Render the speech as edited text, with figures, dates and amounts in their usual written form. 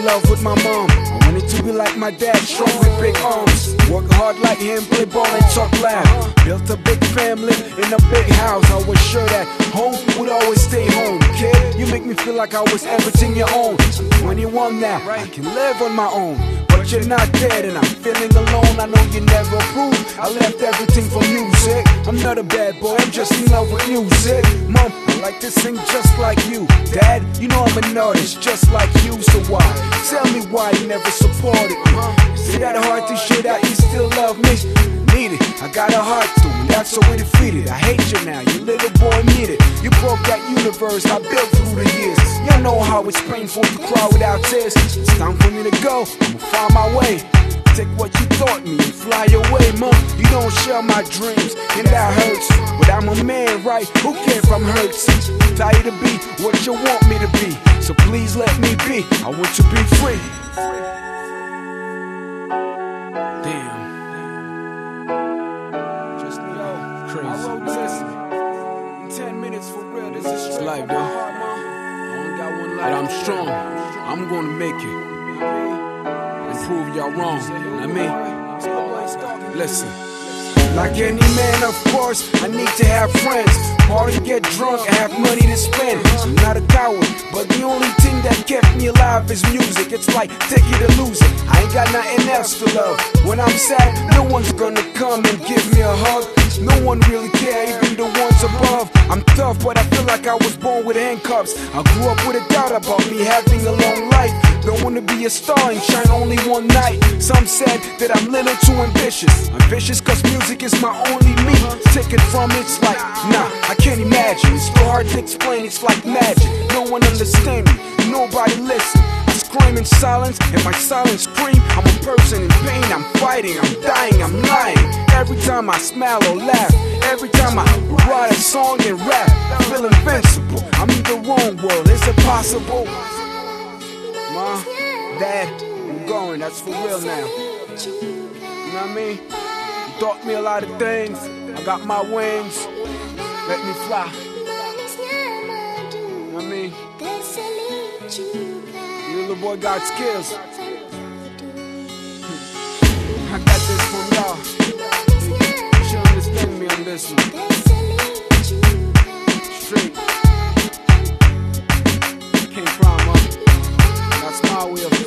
love with my mom. I wanted to be like my dad, strong with big arms. Work hard like him, play ball and talk loud. Built a big family in a big house. I was sure that home would always stay home. Kid, you make me feel like I was everything you own. I'm 21 now, I can live on my own. But you're not dead and I'm feeling alone. I know you never approved. I left everything for music. I'm not a bad boy, I'm just in love with music. Mom, I like to sing just like you. Dad, you know I'm an artist just like you. So why? Tell me why you never supported me. Is it that hard to shit that you still love me? Need it, I got a heart to it, that's so we defeated. I hate you now, you little boy need it. You broke that universe I built through the years. You know how it's painful to cry without tears. It's time for me to go, I'ma find my way. Take what you taught me and fly away, mom. You don't share my dreams, and that hurts. But I'm a man, right? Who cares if I'm hurt? Tired to be what you want me to be. So please let me be, I want to be free. Damn. Just crazy. I wrote this in 10 minutes for real. This is straight life, though. I only got one life. But I'm strong. I'm gonna make it. And prove y'all wrong. I mean, listen. Like any man, of course, I need to have friends. Party, get drunk, and have money to spend. I'm not a coward, but the only thing that kept me alive is music. It's like take it or lose it. I ain't got nothing else to love. When I'm sad, no one's gonna come and give me a hug. No one really care, even the ones above. I'm tough, but I feel like I was born with handcuffs. I grew up with a doubt about me having a long life. Don't wanna be a star and shine only one night. Some said that I'm little too ambitious. Ambitious cause music is my only me. Take it from it's like, nah, I can't imagine. It's so hard to explain, it's like magic. No one understand me, nobody listen. I scream in silence, and my silence scream. I'm a person in pain, I'm fighting, I'm dying, I'm lying. Every time I smile or laugh, every time I write a song and rap, I feel invincible. I'm in the wrong world, is it possible? Ma, Dad, I'm going, that's for real now. You know what I mean? You taught me a lot of things, I got my wings, let me fly. You know what I mean? You little boy got skills. I got this from y'all. You should understand me on this one. Straight. Can't cry, man. That's my way of